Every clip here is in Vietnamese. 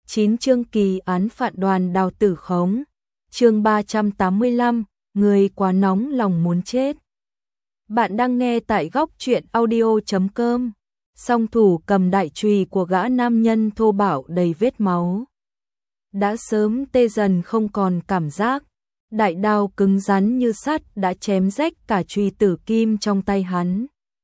9 chương kỳ án phạt Đoàn Đào tử khống. Chương 385, người quá nóng lòng muốn chết. Bạn đang nghe tại góc truyện audio.com. Song thủ cầm đại chùy của gã nam nhân thô bạo đầy vết máu. Đã sớm tê dần không còn cảm giác. Đại đao cứng rắn như sắt đã chém rách cả chùy tử kim trong tay hắn.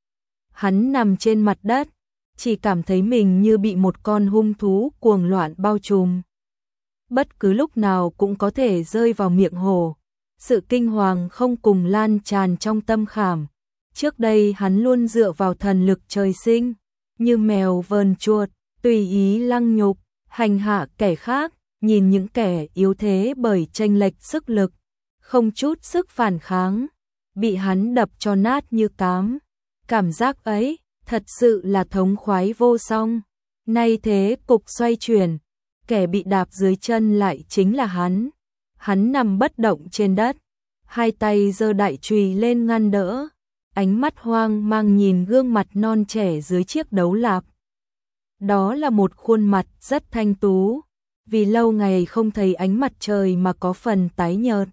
Hắn nằm trên mặt đất, chỉ cảm thấy mình như bị một con hung thú cuồng loạn bao trùm. Bất cứ lúc nào cũng có thể rơi vào miệng hổ. Sự kinh hoàng không cùng lan tràn trong tâm khảm. Trước đây hắn luôn dựa vào thần lực trời sinh, như mèo vờn chuột, tùy ý lăng nhục, hành hạ kẻ khác, nhìn những kẻ yếu thế bởi chênh lệch sức lực, không chút sức phản kháng, bị hắn đập cho nát như cám. Cảm giác ấy thật sự là thống khoái vô song. Nay thế cục xoay chuyển, kẻ bị đạp dưới chân lại chính là hắn. Hắn nằm bất động trên đất, hai tay giơ đại chùy lên ngăn đỡ, ánh mắt hoang mang nhìn gương mặt non trẻ dưới chiếc đấu lạp. Đó là một khuôn mặt rất thanh tú, vì lâu ngày không thấy ánh mặt trời mà có phần tái nhợt.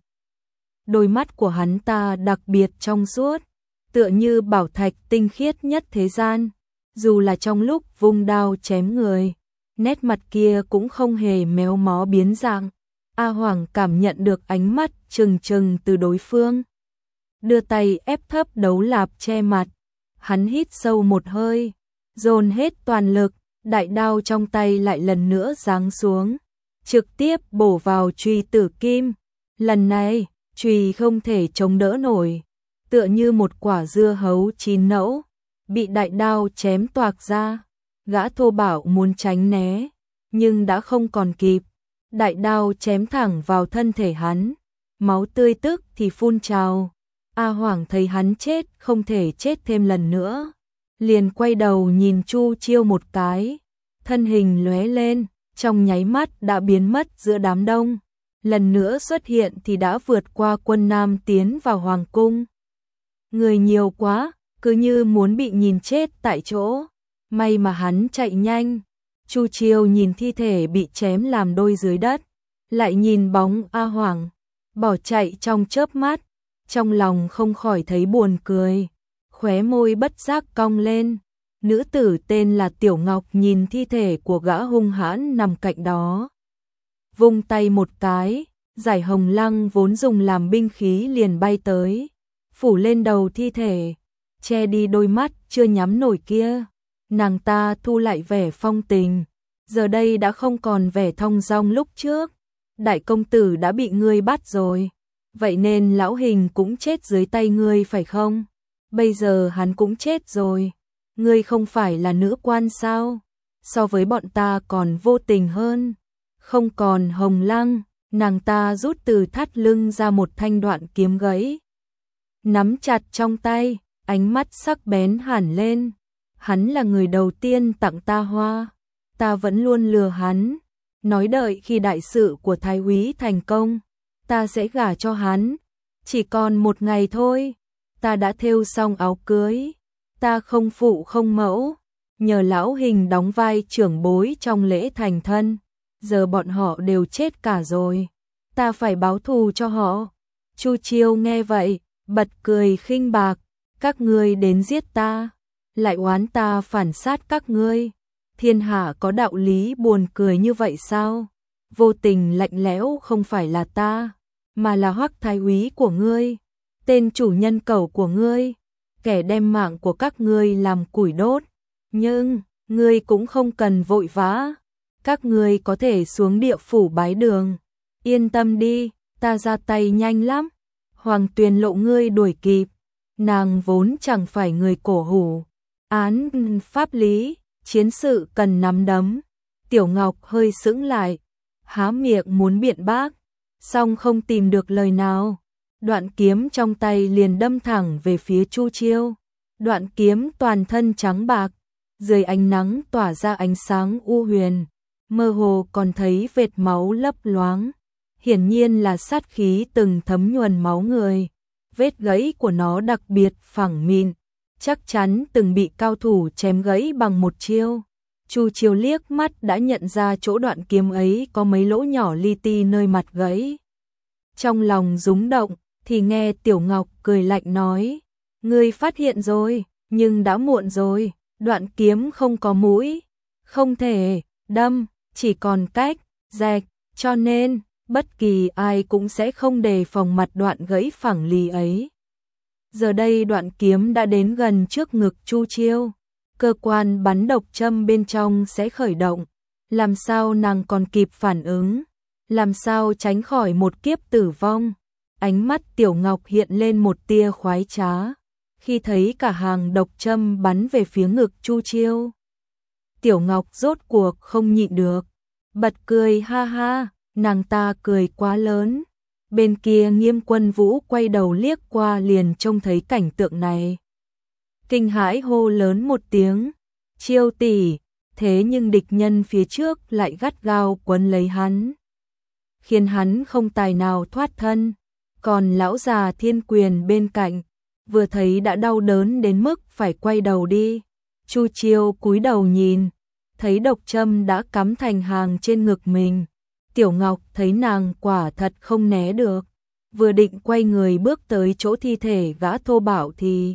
Đôi mắt của hắn ta đặc biệt trong suốt, tựa như bảo thạch tinh khiết nhất thế gian. Dù là trong lúc vung đao chém người, nét mặt kia cũng không hề méo mó biến dạng. A Hoàng cảm nhận được ánh mắt trừng trừng từ đối phương, đưa tay ép thấp đấu lạp che mặt. Hắn hít sâu một hơi, dồn hết toàn lực, đại đao trong tay lại lần nữa giáng xuống, trực tiếp bổ vào chùy tử kim. Lần này, chùy không thể chống đỡ nổi, tựa như một quả dưa hấu chín nẫu, bị đại đao chém toạc ra. Gã thô bạo muốn tránh né, nhưng đã không còn kịp. Đại đao chém thẳng vào thân thể hắn, máu tươi tức thì phun trào. A Hoàng thấy hắn chết không thể chết thêm lần nữa, liền quay đầu nhìn Chu Chiêu một cái, thân hình lóe lên, trong nháy mắt đã biến mất giữa đám đông. Lần nữa xuất hiện thì đã vượt qua quân Nam tiến vào hoàng cung. Người nhiều quá, cứ như muốn bị nhìn chết tại chỗ. May mà hắn chạy nhanh. Chu Chiêu nhìn thi thể bị chém làm đôi dưới đất, lại nhìn bóng A Hoàng bỏ chạy trong chớp mắt, trong lòng không khỏi thấy buồn cười, khóe môi bất giác cong lên. Nữ tử tên là Tiểu Ngọc nhìn thi thể của gã hung hãn nằm cạnh đó, vung tay một cái, giải hồng lăng vốn dùng làm binh khí liền bay tới, phủ lên đầu thi thể, che đi đôi mắt chưa nhắm nổi kia. Nàng ta thu lại vẻ phong tình, giờ đây đã không còn vẻ thong dong lúc trước. Đại công tử đã bị ngươi bắt rồi, vậy nên lão hình cũng chết dưới tay ngươi phải không? Bây giờ hắn cũng chết rồi, ngươi không phải là nữ quan sao? So với bọn ta còn vô tình hơn. Không còn hồng lăng, nàng ta rút từ thắt lưng ra một thanh đoạn kiếm gãy, nắm chặt trong tay, ánh mắt sắc bén hẳn lên. Hắn là người đầu tiên tặng ta hoa, ta vẫn luôn lừa hắn, nói đợi khi đại sự của Thái úy thành công, ta sẽ gả cho hắn. Chỉ còn một ngày thôi, ta đã thêu xong áo cưới, ta không phụ không mẫu, nhờ lão hình đóng vai trưởng bối trong lễ thành thân, giờ bọn họ đều chết cả rồi, ta phải báo thù cho họ. Chu Chiêu nghe vậy, bật cười khinh bạc, các ngươi đến giết ta, lại oán ta phản sát các ngươi. Thiên hạ có đạo lý buồn cười như vậy sao? Vô tình lạnh lẽo không phải là ta, mà là Hoắc thái úy của ngươi, tên chủ nhân cẩu của ngươi, kẻ đem mạng của các ngươi làm củi đốt. Nhưng, ngươi cũng không cần vội vã, các ngươi có thể xuống địa phủ bái đường. Yên tâm đi, ta ra tay nhanh lắm. Hoàng Tuyền Lộ ngươi đuổi kịp, nàng vốn chẳng phải người cổ hủ. Án pháp lý, chiến sự cần nắm đấm. Tiểu Ngọc hơi sững lại, há miệng muốn biện bác, song không tìm được lời nào. Đoạn kiếm trong tay liền đâm thẳng về phía Chu Chiêu. Đoạn kiếm toàn thân trắng bạc, dưới ánh nắng tỏa ra ánh sáng u huyền, mơ hồ còn thấy vệt máu lấp loáng. Hiển nhiên là sát khí từng thấm nhuần máu người. Vết gãy của nó đặc biệt phẳng mịn, chắc chắn từng bị cao thủ chém gãy bằng một chiêu. Chu Chiêu liếc mắt đã nhận ra chỗ đoạn kiếm ấy có mấy lỗ nhỏ li ti nơi mặt gãy. Trong lòng rúng động, thì nghe Tiểu Ngọc cười lạnh nói, ngươi phát hiện rồi, nhưng đã muộn rồi, đoạn kiếm không có mũi, không thể đâm, chỉ còn cách rạch, cho nên bất kỳ ai cũng sẽ không đề phòng mặt đoạn gãy phẳng lì ấy. Giờ đây đoạn kiếm đã đến gần trước ngực Chu Chiêu, cơ quan bắn độc châm bên trong sẽ khởi động, làm sao nàng còn kịp phản ứng, làm sao tránh khỏi một kiếp tử vong. Ánh mắt Tiểu Ngọc hiện lên một tia khoái trá, khi thấy cả hàng độc châm bắn về phía ngực Chu Chiêu. Tiểu Ngọc rốt cuộc không nhịn được, bật cười ha ha, nàng ta cười quá lớn. Bên kia Nghiêm Quân Vũ quay đầu liếc qua liền trông thấy cảnh tượng này. Kinh hãi hô lớn một tiếng, Chiêu tỷ, thế nhưng địch nhân phía trước lại gắt gao quấn lấy hắn, khiến hắn không tài nào thoát thân. Còn lão già Thiên Quyền bên cạnh, vừa thấy đã đau đớn đến mức phải quay đầu đi. Chu Chiêu cúi đầu nhìn, thấy độc châm đã cắm thành hàng trên ngực mình. Tiểu Ngọc thấy nàng quả thật không né được, vừa định quay người bước tới chỗ thi thể gã thô bạo thì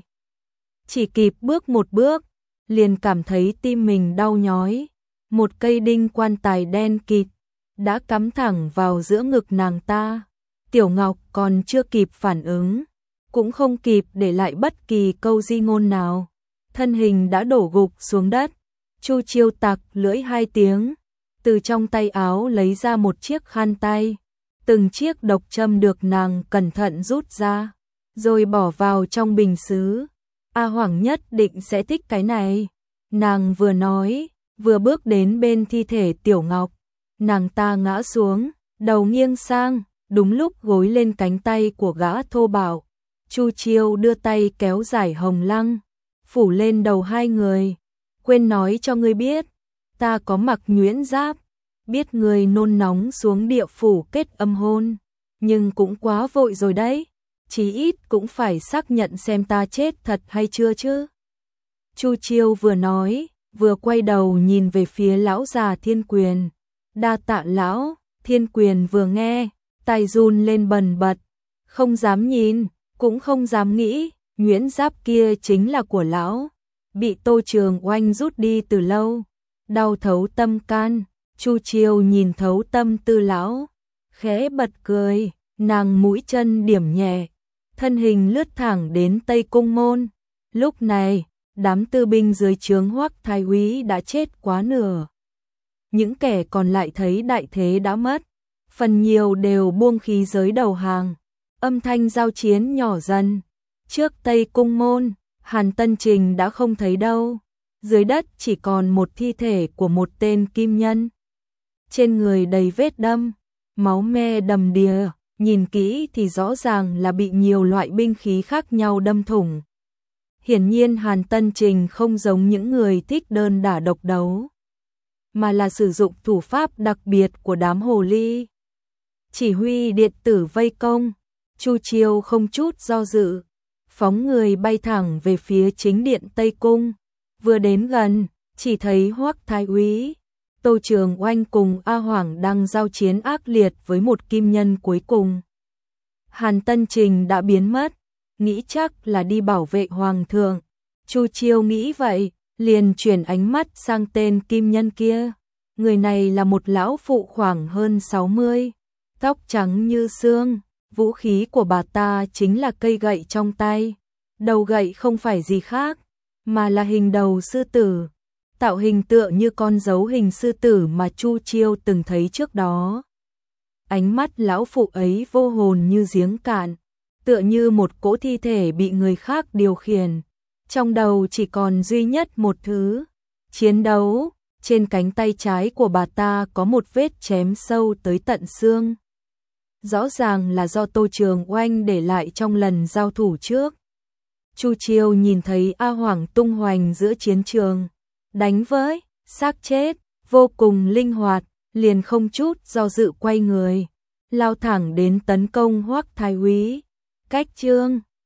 chỉ kịp bước một bước, liền cảm thấy tim mình đau nhói. Một cây đinh quan tài đen kịt đã cắm thẳng vào giữa ngực nàng ta. Tiểu Ngọc còn chưa kịp phản ứng, cũng không kịp để lại bất kỳ câu di ngôn nào, thân hình đã đổ gục xuống đất. Chu Chiêu tặc lưỡi hai tiếng, từ trong tay áo lấy ra một chiếc khăn tay, từng chiếc độc châm được nàng cẩn thận rút ra, rồi bỏ vào trong bình sứ. A Hoàng nhất định sẽ thích cái này. Nàng vừa nói, vừa bước đến bên thi thể Tiểu Ngọc. Nàng ta ngã xuống, đầu nghiêng sang, đúng lúc gối lên cánh tay của gã thô bạo. Chu Chiêu đưa tay kéo giải hồng lăng, phủ lên đầu hai người. Quên nói cho ngươi biết, ta có mặc nhuyễn giáp, biết ngươi nôn nóng xuống địa phủ kết âm hôn, nhưng cũng quá vội rồi đấy, chí ít cũng phải xác nhận xem ta chết thật hay chưa chứ. Chu Chiêu vừa nói, vừa quay đầu nhìn về phía lão già Thiên Quyền. Đa tạ lão. Thiên Quyền vừa nghe, tay run lên bần bật, không dám nhìn, cũng không dám nghĩ, nhuyễn giáp kia chính là của lão, bị Tô Trường Oanh rút đi từ lâu, đau thấu tâm can. Chu Chiêu nhìn thấu tâm tư lão, khẽ bật cười, nàng mũi chân điểm nhẹ, thân hình lướt thẳng đến Tây Cung môn. Lúc này, đám tư binh dưới trướng Hoắc Thái Úy đã chết quá nửa. Những kẻ còn lại thấy đại thế đã mất, phần nhiều đều buông khí giới đầu hàng. Âm thanh giao chiến nhỏ dần. Trước Tây Cung môn, Hàn Tân Trình đã không thấy đâu. Dưới đất chỉ còn một thi thể của một tên kim nhân. Trên người đầy vết đâm, máu me đầm đìa, nhìn kỹ thì rõ ràng là bị nhiều loại binh khí khác nhau đâm thủng. Hiển nhiên Hàn Tân Trình không giống những người thích đơn đả độc đấu, mà là sử dụng thủ pháp đặc biệt của đám hồ ly. Chỉ huy điện tử vây công, Chu Chiêu không chút do dự, phóng người bay thẳng về phía chính điện Tây Cung. Vừa đến gần, chỉ thấy Hoắc Thái Úy, Tô Trường Oanh cùng A Hoàng đang giao chiến ác liệt với một kim nhân cuối cùng. Hàn Tân Trình đã biến mất, nghĩ chắc là đi bảo vệ Hoàng thượng. Chu Chiêu nghĩ vậy, liền chuyển ánh mắt sang tên kim nhân kia. Người này là một lão phụ khoảng hơn 60, tóc trắng như xương, vũ khí của bà ta chính là cây gậy trong tay. Đầu gậy không phải gì khác, mà là hình đầu sư tử, tạo hình tựa như con dấu hình sư tử mà Chu Chiêu từng thấy trước đó. Ánh mắt lão phụ ấy vô hồn như giếng cạn, tựa như một cỗ thi thể bị người khác điều khiển. Trong đầu chỉ còn duy nhất một thứ, chiến đấu. Trên cánh tay trái của bà ta có một vết chém sâu tới tận xương. Rõ ràng là do Tô Trường Oanh để lại trong lần giao thủ trước. Chu Chiêu nhìn thấy A Hoàng tung hoành giữa chiến trường, đánh với xác chết vô cùng linh hoạt, liền không chút do dự quay người, lao thẳng đến tấn công Hoắc Thái Úy. Cách chương